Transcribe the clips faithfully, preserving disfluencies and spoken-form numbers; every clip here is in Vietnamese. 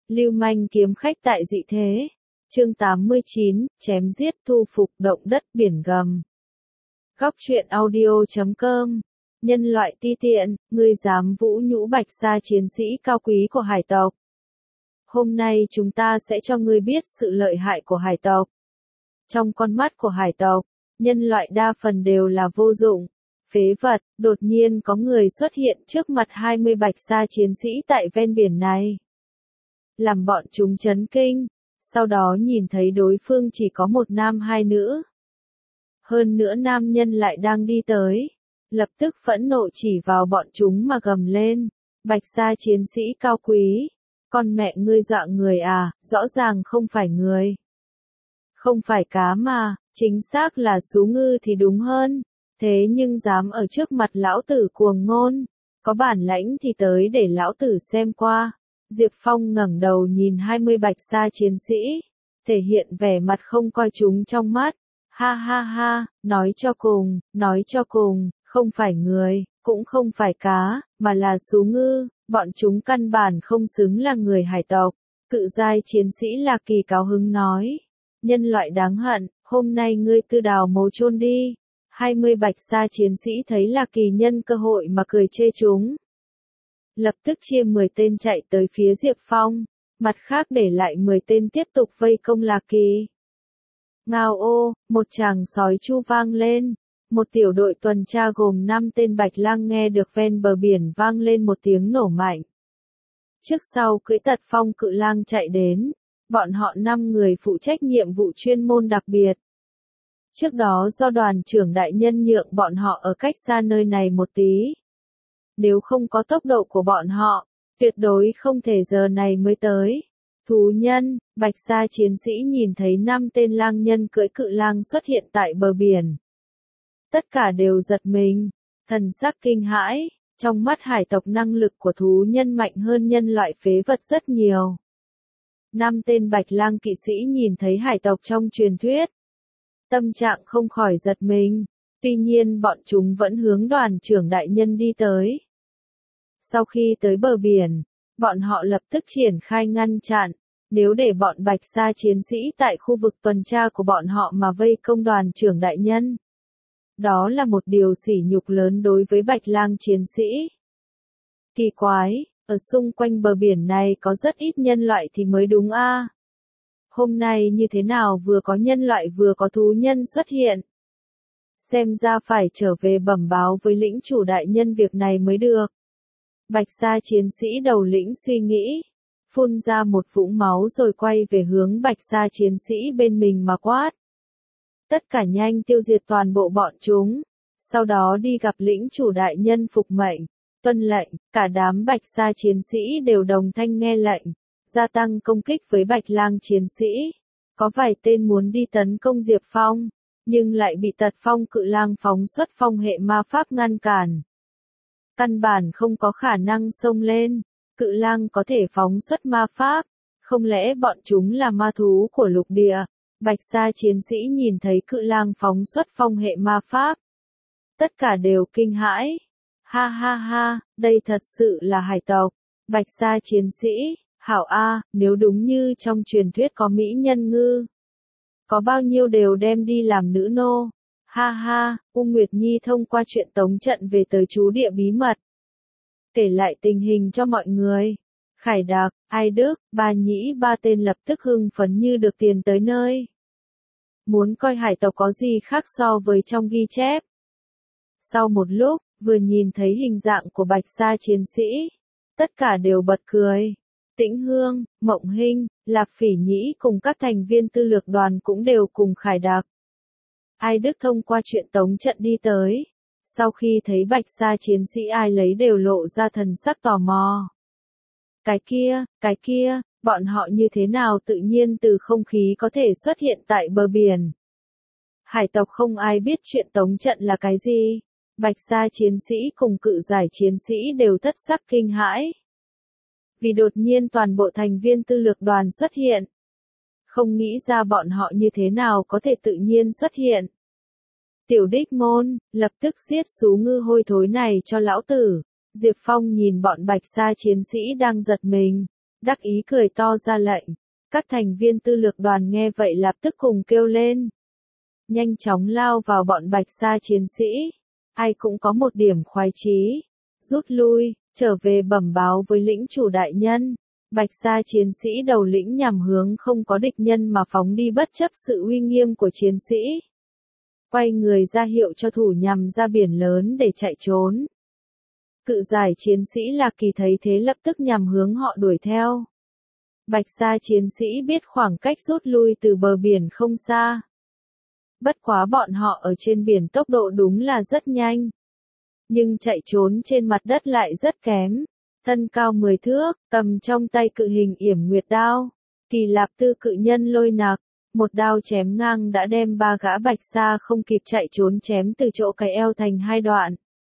Lưu manh kiếm khách tại dị thế. Chương tám mươi chín, chém giết thu phục động đất biển gầm. Góc truyện audio chấm com. Nhân loại ti tiện, ngươi dám vũ nhũ Bạch Sa chiến sĩ cao quý của hải tộc. Hôm nay chúng ta sẽ cho ngươi biết sự lợi hại của hải tộc. Trong con mắt của hải tộc, nhân loại đa phần đều là vô dụng, phế vật. Đột nhiên có người xuất hiện trước mặt hai mươi Bạch Sa chiến sĩ tại ven biển này, làm bọn chúng chấn kinh. Sau đó nhìn thấy đối phương chỉ có một nam hai nữ. Hơn nữa nam nhân lại đang đi tới. Lập tức phẫn nộ chỉ vào bọn chúng mà gầm lên. Bạch Sa chiến sĩ cao quý. Con mẹ ngươi dọa người à, rõ ràng không phải người. Không phải cá mà, chính xác là sú ngư thì đúng hơn. Thế nhưng dám ở trước mặt lão tử cuồng ngôn. Có bản lãnh thì tới để lão tử xem qua. Diệp Phong ngẩng đầu nhìn hai mươi Bạch Sa chiến sĩ, thể hiện vẻ mặt không coi chúng trong mắt. Ha ha ha, nói cho cùng, nói cho cùng, không phải người, cũng không phải cá, mà là sú ngư, bọn chúng căn bản không xứng là người hải tộc. Cự giai chiến sĩ La Kỳ cao hứng nói, nhân loại đáng hận, hôm nay ngươi tự đào mố chôn đi. hai mươi Bạch Sa chiến sĩ thấy La Kỳ nhân cơ hội mà cười chê chúng. Lập tức chia mười tên chạy tới phía Diệp Phong, mặt khác để lại mười tên tiếp tục vây công La Kỳ. Ngao ô, một tràng sói chu vang lên, một tiểu đội tuần tra gồm năm tên bạch lang nghe được ven bờ biển vang lên một tiếng nổ mạnh. Trước sau cưỡi tật phong cự lang chạy đến, bọn họ năm người phụ trách nhiệm vụ chuyên môn đặc biệt. Trước đó do đoàn trưởng đại nhân nhượng bọn họ ở cách xa nơi này một tí. Nếu không có tốc độ của bọn họ, tuyệt đối không thể giờ này mới tới. Thú nhân, Bạch Sa chiến sĩ nhìn thấy năm tên lang nhân cưỡi cự lang xuất hiện tại bờ biển. Tất cả đều giật mình, thần sắc kinh hãi, trong mắt hải tộc năng lực của thú nhân mạnh hơn nhân loại phế vật rất nhiều. Năm tên bạch lang kỵ sĩ nhìn thấy hải tộc trong truyền thuyết. Tâm trạng không khỏi giật mình, tuy nhiên bọn chúng vẫn hướng đoàn trưởng đại nhân đi tới. Sau khi tới bờ biển, bọn họ lập tức triển khai ngăn chặn, nếu để bọn Bạch Sa chiến sĩ tại khu vực tuần tra của bọn họ mà vây công đoàn trưởng đại nhân. Đó là một điều sỉ nhục lớn đối với Bạch Lang chiến sĩ. Kỳ quái, ở xung quanh bờ biển này có rất ít nhân loại thì mới đúng a. À. Hôm nay như thế nào vừa có nhân loại vừa có thú nhân xuất hiện. Xem ra phải trở về bẩm báo với lĩnh chủ đại nhân việc này mới được. Bạch Sa chiến sĩ đầu lĩnh suy nghĩ, phun ra một vũng máu rồi quay về hướng Bạch Sa chiến sĩ bên mình mà quát. Tất cả nhanh tiêu diệt toàn bộ bọn chúng, sau đó đi gặp lĩnh chủ đại nhân phục mệnh, tuân lệnh. Cả đám Bạch Sa chiến sĩ đều đồng thanh nghe lệnh, gia tăng công kích với Bạch Lang chiến sĩ. Có vài tên muốn đi tấn công Diệp Phong, nhưng lại bị tật phong cự lang phóng xuất phong hệ ma pháp ngăn cản. Căn bản không có khả năng xông lên, cự lang có thể phóng xuất ma pháp, không lẽ bọn chúng là ma thú của lục địa? Bạch Sa chiến sĩ nhìn thấy cự lang phóng xuất phong hệ ma pháp. Tất cả đều kinh hãi. Ha ha ha, đây thật sự là hải tộc. Bạch Sa chiến sĩ, hảo a, nếu đúng như trong truyền thuyết có mỹ nhân ngư. Có bao nhiêu đều đem đi làm nữ nô. Ha ha, U Nguyệt Nhi thông qua chuyện tống trận về tới chú địa bí mật. Kể lại tình hình cho mọi người. Khải Đạc, Ai Đức, Ba Nhĩ ba tên lập tức hưng phấn như được tiền tới nơi. Muốn coi hải tộc có gì khác so với trong ghi chép. Sau một lúc, vừa nhìn thấy hình dạng của Bạch Sa chiến sĩ, tất cả đều bật cười. Tĩnh Hương, Mộng Hinh, Lạp Phỉ Nhĩ cùng các thành viên tư lược đoàn cũng đều cùng Khải Đạc. Ai Đức thông qua chuyện tống trận đi tới. Sau khi thấy Bạch Sa chiến sĩ ai lấy đều lộ ra thần sắc tò mò. Cái kia, cái kia, bọn họ như thế nào tự nhiên từ không khí có thể xuất hiện tại bờ biển. Hải tộc không ai biết chuyện tống trận là cái gì. Bạch Sa chiến sĩ cùng cự giải chiến sĩ đều thất sắc kinh hãi. Vì đột nhiên toàn bộ thành viên tư lược đoàn xuất hiện. Không nghĩ ra bọn họ như thế nào có thể tự nhiên xuất hiện. Tiểu đích môn, lập tức giết sú ngư hôi thối này cho lão tử. Diệp Phong nhìn bọn Bạch Sa chiến sĩ đang giật mình. đắc ý cười to ra lệnh. Các thành viên tư lược đoàn nghe vậy lập tức cùng kêu lên. Nhanh chóng lao vào bọn Bạch Sa chiến sĩ. Ai cũng có một điểm khoái chí. Rút lui, trở về bẩm báo với lĩnh chủ đại nhân. Bạch Sa chiến sĩ đầu lĩnh nhằm hướng không có địch nhân mà phóng đi bất chấp sự uy nghiêm của chiến sĩ. Quay người ra hiệu cho thủ nhằm ra biển lớn để chạy trốn. Cự giải chiến sĩ Lạc Kỳ thấy thế lập tức nhằm hướng họ đuổi theo. Bạch Sa chiến sĩ biết khoảng cách rút lui từ bờ biển không xa. Bất quá bọn họ ở trên biển tốc độ đúng là rất nhanh. Nhưng chạy trốn trên mặt đất lại rất kém. Thân cao mười thước, cầm trong tay cự hình yểm nguyệt đao. Kỳ Lạp Tư cự nhân lôi nặc. Một đao chém ngang đã đem ba gã Bạch Sa không kịp chạy trốn chém từ chỗ cái eo thành hai đoạn.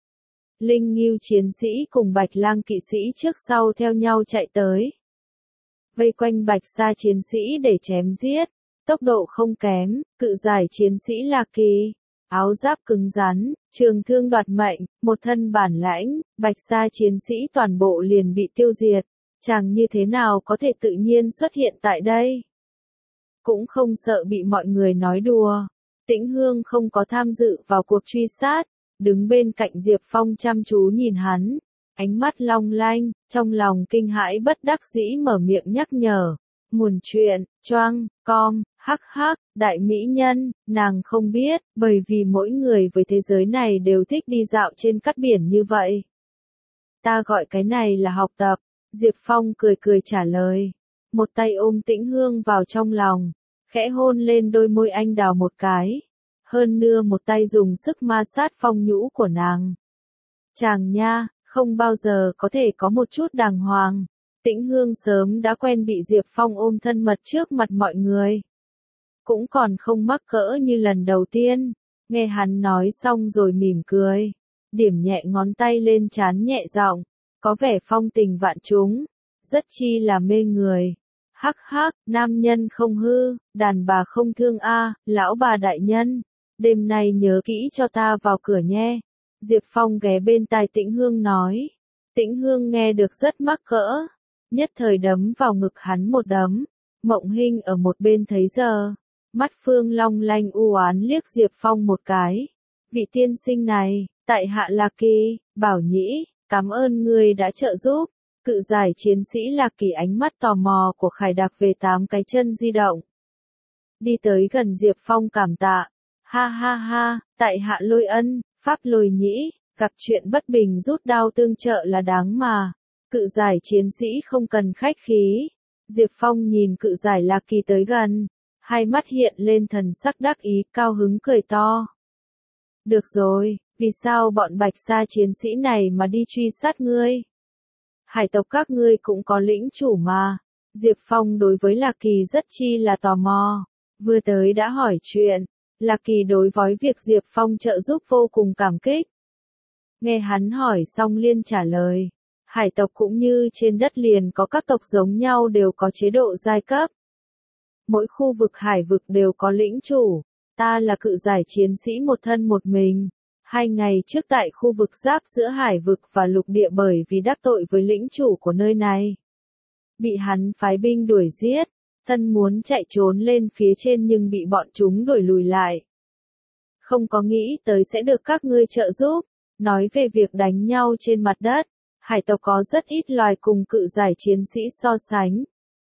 Linh Ngưu chiến sĩ cùng Bạch Lang kỵ sĩ trước sau theo nhau chạy tới. Vây quanh Bạch Sa chiến sĩ để chém giết. Tốc độ không kém, cự giải chiến sĩ Lạc Kỳ. Áo giáp cứng rắn, trường thương đoạt mệnh, một thân bản lãnh, Bạch Sa chiến sĩ toàn bộ liền bị tiêu diệt. Chàng như thế nào có thể tự nhiên xuất hiện tại đây? Cũng không sợ bị mọi người nói đùa. Tĩnh Hương không có tham dự vào cuộc truy sát, đứng bên cạnh Diệp Phong chăm chú nhìn hắn, ánh mắt long lanh, trong lòng kinh hãi bất đắc dĩ mở miệng nhắc nhở. Muồn chuyện, choang, com, hắc hắc, đại mỹ nhân, nàng không biết, bởi vì mỗi người với thế giới này đều thích đi dạo trên cát biển như vậy. Ta gọi cái này là học tập, Diệp Phong cười cười trả lời. Một tay ôm Tĩnh Hương vào trong lòng, khẽ hôn lên đôi môi anh đào một cái. Hơn nữa một tay dùng sức ma sát phong nhũ của nàng. Chàng nha, không bao giờ có thể có một chút đàng hoàng. Tĩnh Hương sớm đã quen bị Diệp Phong ôm thân mật trước mặt mọi người. Cũng còn không mắc cỡ như lần đầu tiên. Nghe hắn nói xong rồi mỉm cười. Điểm nhẹ ngón tay lên trán nhẹ giọng. Có vẻ phong tình vạn trúng. Rất chi là mê người. Hắc hắc, nam nhân không hư, đàn bà không thương a, lão bà đại nhân. Đêm nay nhớ kỹ cho ta vào cửa nhé. Diệp Phong ghé bên tai Tĩnh Hương nói. Tĩnh Hương nghe được rất mắc cỡ. Nhất thời đấm vào ngực hắn một đấm. Mộng Hinh ở một bên thấy giờ. Mắt Phương long lanh u oán liếc Diệp Phong một cái. Vị tiên sinh này, tại hạ Lạc Kỳ, Bảo Nhĩ, cảm ơn ngươi đã trợ giúp. Cự giải chiến sĩ Lạc Kỳ ánh mắt tò mò của Khải Đạc về tám cái chân di động. Đi tới gần Diệp Phong cảm tạ. Ha ha ha, tại hạ Lôi Ân, Pháp Lôi Nhĩ, gặp chuyện bất bình rút đao tương trợ là đáng mà. Cự giải chiến sĩ không cần khách khí. Diệp Phong nhìn cự giải Lạc Kỳ tới gần. Hai mắt hiện lên thần sắc đắc ý, cao hứng cười to. Được rồi, vì sao bọn Bạch Sa chiến sĩ này mà đi truy sát ngươi? Hải tộc các ngươi cũng có lĩnh chủ mà. Diệp Phong đối với Lạc Kỳ rất chi là tò mò. Vừa tới đã hỏi chuyện. Lạc Kỳ đối với việc Diệp Phong trợ giúp vô cùng cảm kích. Nghe hắn hỏi xong liên trả lời. Hải tộc cũng như trên đất liền có các tộc giống nhau đều có chế độ giai cấp. Mỗi khu vực hải vực đều có lĩnh chủ. Ta là cự giải chiến sĩ một thân một mình. Hai ngày trước tại khu vực giáp giữa hải vực và lục địa bởi vì đắc tội với lĩnh chủ của nơi này. Bị hắn phái binh đuổi giết. Thân muốn chạy trốn lên phía trên nhưng bị bọn chúng đuổi lùi lại. Không có nghĩ tới sẽ được các ngươi trợ giúp. Nói về việc đánh nhau trên mặt đất. Hải tộc có rất ít loài cùng cự giải chiến sĩ so sánh.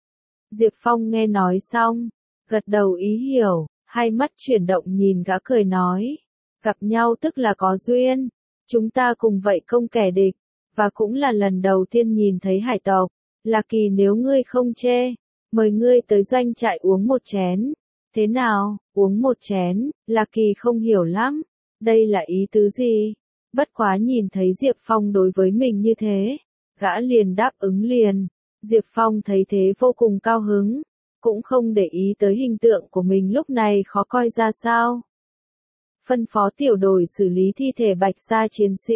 Diệp Phong nghe nói xong. Gật đầu ý hiểu. Hai mắt chuyển động nhìn gã cười nói. Gặp nhau tức là có duyên. Chúng ta cùng vậy công kẻ địch. Và cũng là lần đầu tiên nhìn thấy hải tộc. Lạc Kỳ nếu ngươi không chê. Mời ngươi tới doanh trại uống một chén. Thế nào, uống một chén, Lạc Kỳ không hiểu lắm. Đây là ý tứ gì? Bất quá nhìn thấy Diệp Phong đối với mình như thế. Gã liền đáp ứng liền. Diệp Phong thấy thế vô cùng cao hứng. Cũng không để ý tới hình tượng của mình lúc này khó coi ra sao. Phân phó tiểu đội xử lý thi thể Bạch Sa chiến sĩ.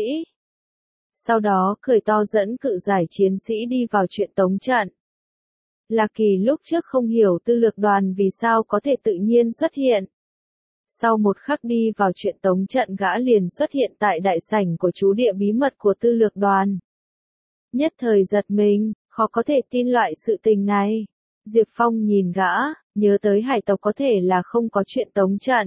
Sau đó cười to dẫn cự giải chiến sĩ đi vào chuyện tống trận. Lạc Kỳ lúc trước không hiểu tư lược đoàn vì sao có thể tự nhiên xuất hiện. Sau một khắc đi vào chuyện tống trận gã liền xuất hiện tại đại sảnh của trú địa bí mật của tư lược đoàn. Nhất thời giật mình, Khó có thể tin loại sự tình này. Diệp Phong nhìn gã, nhớ tới hải tộc có thể là không có chuyện tống trận.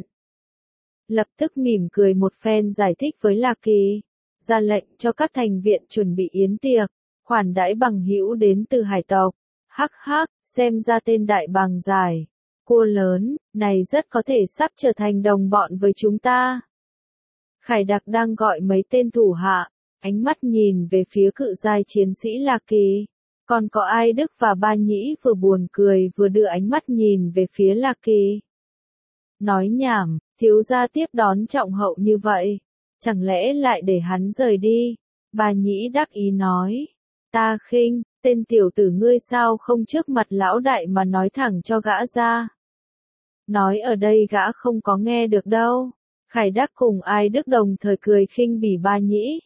Lập tức mỉm cười một phen giải thích với La Kỳ, ra lệnh cho các thành viện chuẩn bị yến tiệc, khoản đãi bằng hữu đến từ hải tộc. Hắc hắc, xem ra tên đại bàng dài, cua lớn, này rất có thể sắp trở thành đồng bọn với chúng ta. Khải Đặc đang gọi mấy tên thủ hạ, ánh mắt nhìn về phía cự giai chiến sĩ La Kỳ. Còn có Ai Đức và Ba Nhĩ vừa buồn cười vừa đưa ánh mắt nhìn về phía La Kỳ. Nói nhảm, thiếu gia tiếp đón trọng hậu như vậy, chẳng lẽ lại để hắn rời đi? Ba Nhĩ đắc ý nói, ta khinh, tên tiểu tử ngươi sao không trước mặt lão đại mà nói thẳng cho gã ra. Nói ở đây gã không có nghe được đâu. Khải Đắc cùng Ai Đức đồng thời cười khinh bỉ Ba Nhĩ.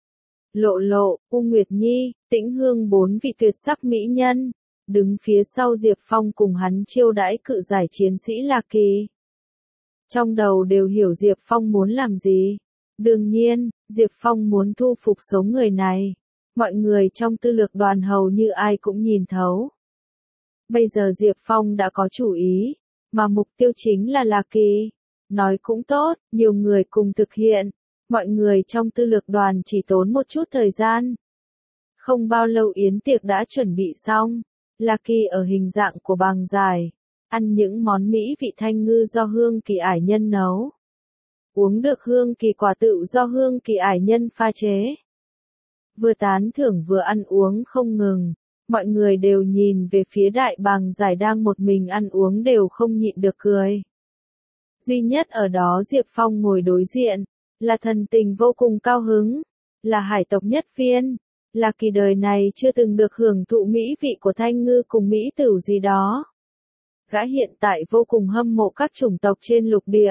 Lộ Lộ, U Nguyệt Nhi, Tĩnh Hương bốn vị tuyệt sắc mỹ nhân, đứng phía sau Diệp Phong cùng hắn chiêu đãi cự giải chiến sĩ La Kỳ. Trong đầu đều hiểu Diệp Phong muốn làm gì. Đương nhiên, Diệp Phong muốn thu phục số người này. Mọi người trong tư lược đoàn hầu như ai cũng nhìn thấu. Bây giờ Diệp Phong đã có chủ ý, mà mục tiêu chính là La Kỳ. Nói cũng tốt, nhiều người cùng thực hiện. Mọi người trong tư lược đoàn chỉ tốn một chút thời gian. Không bao lâu yến tiệc đã chuẩn bị xong. La Kỳ ở hình dạng của bàng dài, ăn những món mỹ vị thanh ngư do Hương Kỳ ải nhân nấu. Uống được Hương Kỳ quả tự do Hương Kỳ ải nhân pha chế. Vừa tán thưởng vừa ăn uống không ngừng, mọi người đều nhìn về phía đại bàng dài đang một mình ăn uống đều không nhịn được cười. Duy nhất ở đó Diệp Phong ngồi đối diện, là thần tình vô cùng cao hứng, là hải tộc nhất viên, là kỳ đời này chưa từng được hưởng thụ mỹ vị của thanh ngư cùng mỹ tửu gì đó. Gã hiện tại vô cùng hâm mộ các chủng tộc trên lục địa.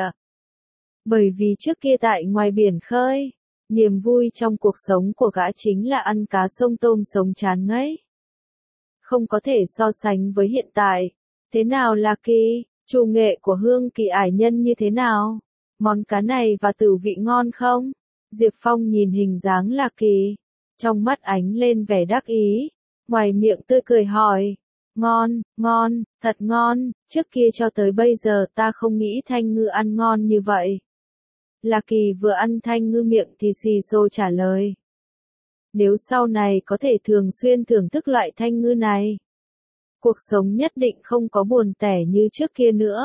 Bởi vì trước kia tại ngoài biển khơi, niềm vui trong cuộc sống của gã chính là ăn cá sông tôm sống chán ngấy. Không có thể so sánh với hiện tại. Thế nào La Kỳ, chủ nghệ của Hương Kỳ ải nhân như thế nào? Món cá này và tử vị ngon không? Diệp Phong nhìn hình dáng La Kỳ, trong mắt ánh lên vẻ đắc ý, ngoài miệng tươi cười hỏi. Ngon, ngon, thật ngon, trước kia cho tới bây giờ ta không nghĩ thanh ngư ăn ngon như vậy. La Kỳ vừa ăn thanh ngư miệng thì xì xô trả lời. Nếu sau này có thể thường xuyên thưởng thức loại thanh ngư này, cuộc sống nhất định không có buồn tẻ như trước kia nữa.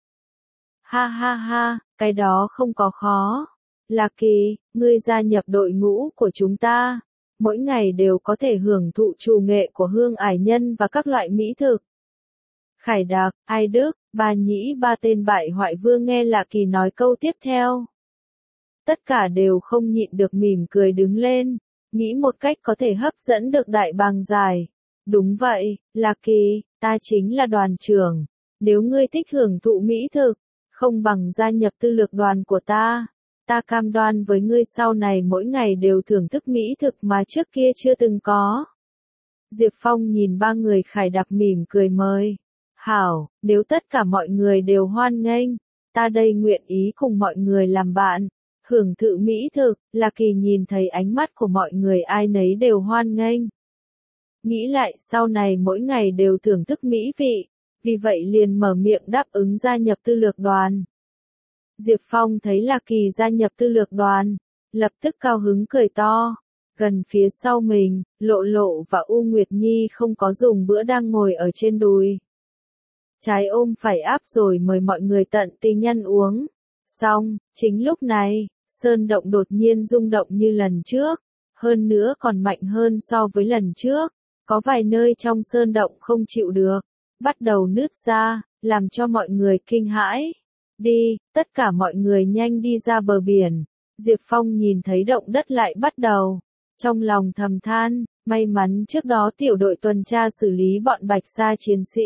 Ha ha ha, cái đó không có khó. La Kỳ, ngươi gia nhập đội ngũ của chúng ta, mỗi ngày đều có thể hưởng thụ trù nghệ của Hương ải nhân và các loại mỹ thực. Khải Đặc, Ai Đức, Ba Nhĩ ba tên bại hoại vương nghe La Kỳ nói câu tiếp theo. Tất cả đều không nhịn được mỉm cười đứng lên, nghĩ một cách có thể hấp dẫn được đại bàng dài. Đúng vậy, La Kỳ, ta chính là đoàn trưởng. Nếu ngươi thích hưởng thụ mỹ thực, không bằng gia nhập tư lược đoàn của ta. Ta cam đoan với ngươi sau này mỗi ngày đều thưởng thức mỹ thực mà trước kia chưa từng có. Diệp Phong nhìn ba người Khải Đặc mỉm cười mời. Hảo, nếu tất cả mọi người đều hoan nghênh, ta đây nguyện ý cùng mọi người làm bạn. Hưởng thụ mỹ thực, La Kỳ nhìn thấy ánh mắt của mọi người ai nấy đều hoan nghênh. Nghĩ lại sau này mỗi ngày đều thưởng thức mỹ vị, vì vậy liền mở miệng đáp ứng gia nhập tư lược đoàn. Diệp Phong thấy La Kỳ gia nhập tư lược đoàn, lập tức cao hứng cười to. Gần phía sau mình, Lộ Lộ và U Nguyệt Nhi không có dùng bữa đang ngồi ở trên đùi. Trái ôm phải áp rồi mời mọi người tận tình ăn uống. Xong, chính lúc này, sơn động đột nhiên rung động như lần trước, hơn nữa còn mạnh hơn so với lần trước. Có vài nơi trong sơn động không chịu được, bắt đầu nứt ra, làm cho mọi người kinh hãi. Đi, tất cả mọi người nhanh đi ra bờ biển. Diệp Phong nhìn thấy động đất lại bắt đầu. Trong lòng thầm than, may mắn trước đó tiểu đội tuần tra xử lý bọn Bạch Sa chiến sĩ.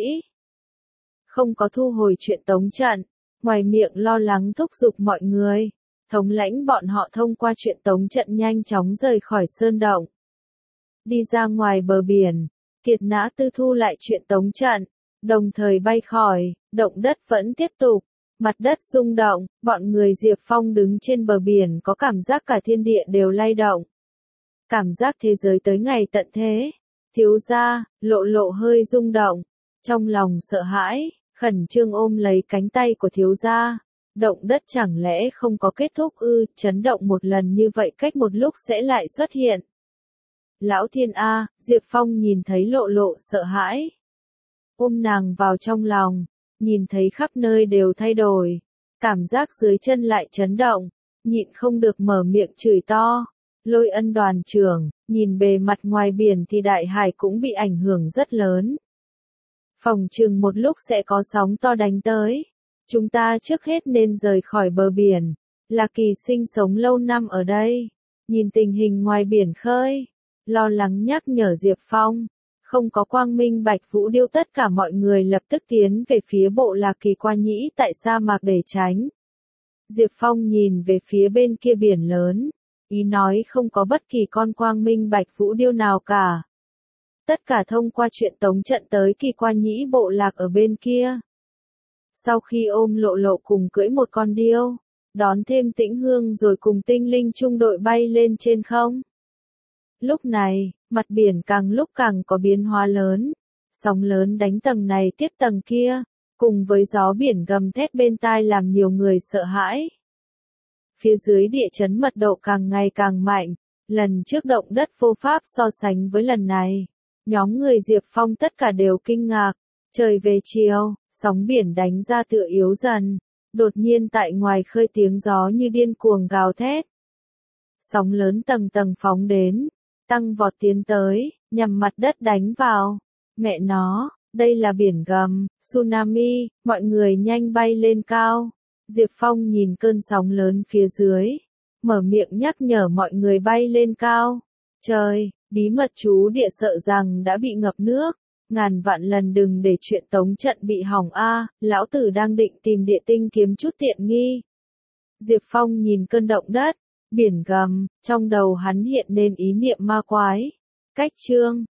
Không có thu hồi chuyện tống trận, ngoài miệng lo lắng thúc giục mọi người. Thống lãnh bọn họ thông qua chuyện tống trận nhanh chóng rời khỏi sơn động. Đi ra ngoài bờ biển, Kiệt Nã Tư thu lại chuyện tống trận, đồng thời bay khỏi, động đất vẫn tiếp tục. Mặt đất rung động, bọn người Diệp Phong đứng trên bờ biển có cảm giác cả thiên địa đều lay động. Cảm giác thế giới tới ngày tận thế, Thiếu gia, Lộ Lộ hơi rung động, trong lòng sợ hãi, khẩn trương ôm lấy cánh tay của thiếu gia. Động đất chẳng lẽ không có kết thúc ư, chấn động một lần như vậy cách một lúc sẽ lại xuất hiện. Lão thiên A, Diệp Phong nhìn thấy Lộ Lộ sợ hãi. Ôm nàng vào trong lòng, nhìn thấy khắp nơi đều thay đổi. Cảm giác dưới chân lại chấn động, nhịn không được mở miệng chửi to. Lôi Ân đoàn trưởng, nhìn bề mặt ngoài biển thì đại hải cũng bị ảnh hưởng rất lớn. Phòng chừng một lúc sẽ có sóng to đánh tới. Chúng ta trước hết nên rời khỏi bờ biển. Lạc Kỳ sinh sống lâu năm ở đây. Nhìn tình hình ngoài biển khơi. Lo lắng nhắc nhở Diệp Phong. Không có quang minh bạch vũ điêu tất cả mọi người lập tức tiến về phía bộ Lạc Kỳ qua nhĩ tại sa mạc để tránh. Diệp Phong nhìn về phía bên kia biển lớn. Ý nói không có bất kỳ con quang minh bạch vũ điêu nào cả. Tất cả thông qua chuyện tống trận tới Kỳ qua nhĩ bộ lạc ở bên kia. Sau khi ôm Lộ Lộ cùng cưỡi một con điêu, đón thêm Tĩnh Hương rồi cùng tinh linh trung đội bay lên trên không. Lúc này, mặt biển càng lúc càng có biến hóa lớn, sóng lớn đánh tầng này tiếp tầng kia, cùng với gió biển gầm thét bên tai làm nhiều người sợ hãi. Phía dưới địa chấn mật độ càng ngày càng mạnh, lần trước động đất vô pháp so sánh với lần này. Nhóm người Diệp Phong tất cả đều kinh ngạc, trời về chiều, sóng biển đánh ra tựa yếu dần, đột nhiên tại ngoài khơi tiếng gió như điên cuồng gào thét. Sóng lớn tầng tầng phóng đến, tăng vọt tiến tới, nhằm mặt đất đánh vào. Mẹ nó, đây là biển gầm, tsunami, mọi người nhanh bay lên cao. Diệp Phong nhìn cơn sóng lớn phía dưới, mở miệng nhắc nhở mọi người bay lên cao. Trời, bí mật chú địa sợ rằng đã bị ngập nước, ngàn vạn lần đừng để chuyện tống trận bị hỏng a, lão tử đang định tìm địa tinh kiếm chút tiện nghi. Diệp Phong nhìn cơn động đất, biển gầm, trong đầu hắn hiện nên ý niệm ma quái. Cách chương